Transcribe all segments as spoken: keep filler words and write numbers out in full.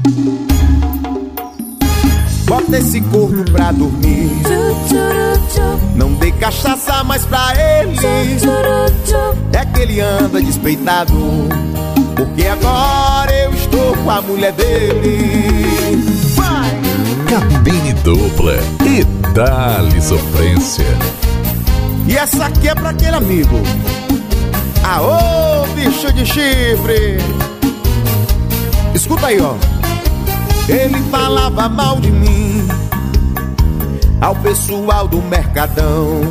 Bota esse corno pra dormir. Não dê cachaça mais pra ele. É que ele anda despeitado, porque agora eu estou com a mulher dele. Vai! Cabine dupla e dá-lhe sofrência. E essa aqui é pra aquele amigo. Aô, bicho de chifre. Escuta aí, ó. Ele falava mal de mim ao pessoal do Mercadão,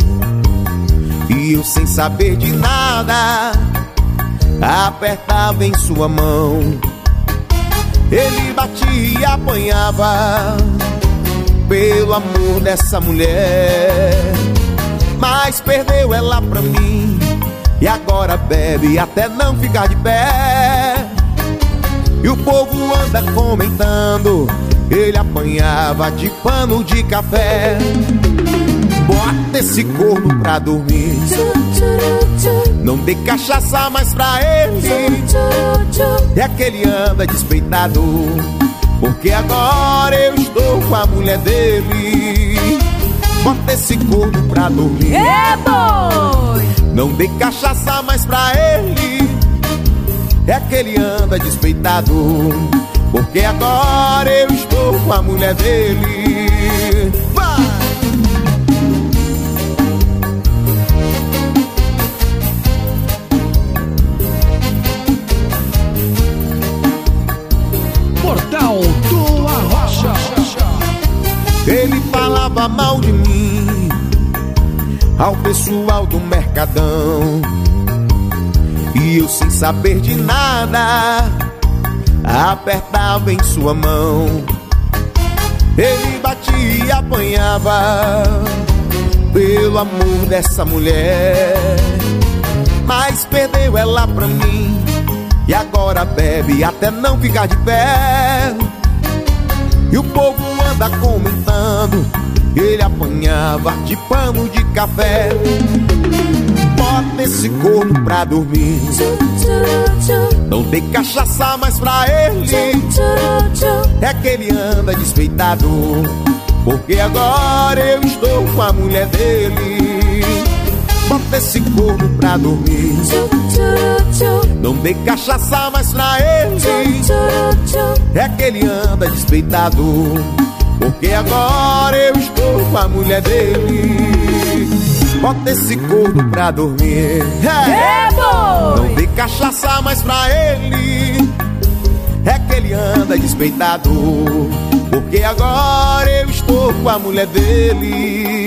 e eu sem saber de nada apertava em sua mão. Ele batia e apanhava pelo amor dessa mulher, mas perdeu ela pra mim e agora bebe até não ficar de pé. E o povo anda comentando, ele apanhava de pano de café. Bota esse corno pra dormir. Não dê cachaça mais pra ele. É que ele anda despeitado, porque agora eu estou com a mulher dele. Bota esse corno pra dormir. É, boy! Não dê cachaça mais pra ele. É que ele anda despeitado, porque agora eu estou com a mulher dele. Vai! Portal do Arrocha. Ele falava mal de mim ao pessoal do Mercadão, e eu sem saber de nada apertava em sua mão. Ele batia e apanhava pelo amor dessa mulher, mas perdeu ela pra mim e agora bebe até não ficar de pé. E o povo anda comentando, ele apanhava de pano de café. Bota esse corno pra dormir. Não dê cachaça mais pra ele. É que ele anda despeitado, porque agora eu estou com a mulher dele. Bota esse corno pra dormir. Não dê cachaça mais pra ele. É que ele anda despeitado, porque agora eu estou com a mulher dele. Bota esse corno pra dormir. É, boy! Não dê cachaça mais pra ele. É que ele anda despeitado, porque agora eu estou com a mulher dele.